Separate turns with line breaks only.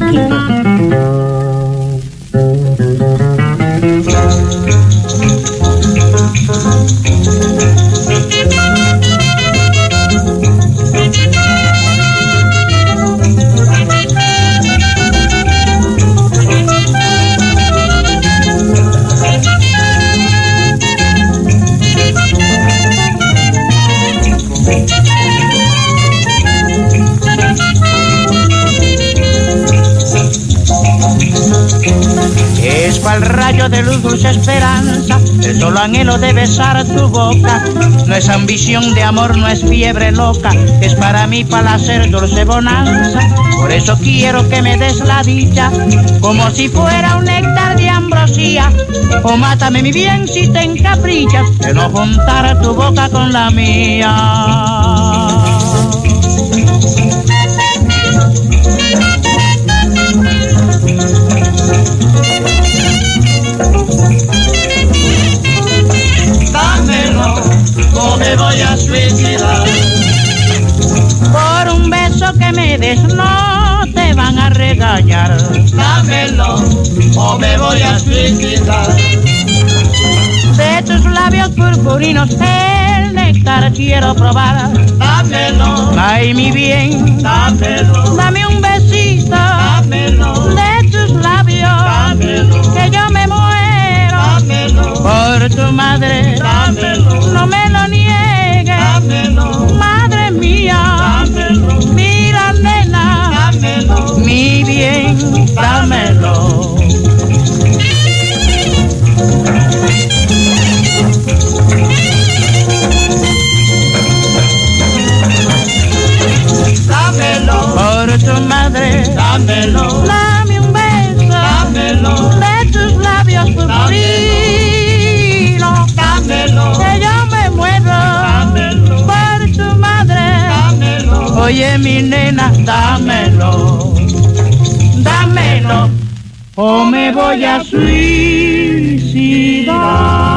Es cual rayo de luz, dulce esperanza, el solo anhelo de besar tu boca. No es ambición de amor, no es fiebre loca, es para mí placer, dulce bonanza. Por eso quiero que me des la dicha, como si fuera un néctar de ambrosía. O mátame mi bien si te encaprichas, de no juntar tu boca con la mía.
O me voy a suicidar.
Por un beso que me des no te van a regañar.
Dámelo o me voy a suicidar.
De tus labios purpurinos el néctar quiero probar.
Dámelo,
ay mi bien,
dámelo,
dame un besito.
dámelo,
De tus labios,
dámelo,
que yo me muero.
dámelo,
Por tu madre,
dámelo,
no me lo niegues.
dámelo,
Madre mía,
dámelo,
mira nena,
dámelo,
mi bien, dámelo.
dámelo,
Por tu madre,
dámelo,
dame un beso.
dámelo,
De tus labios purpurinos,
dámelo,
que yo me muero.
dámelo,
Por tu madre,
dámelo.
oye mi nena, dámelo, dámelo, o me voy a suicidar.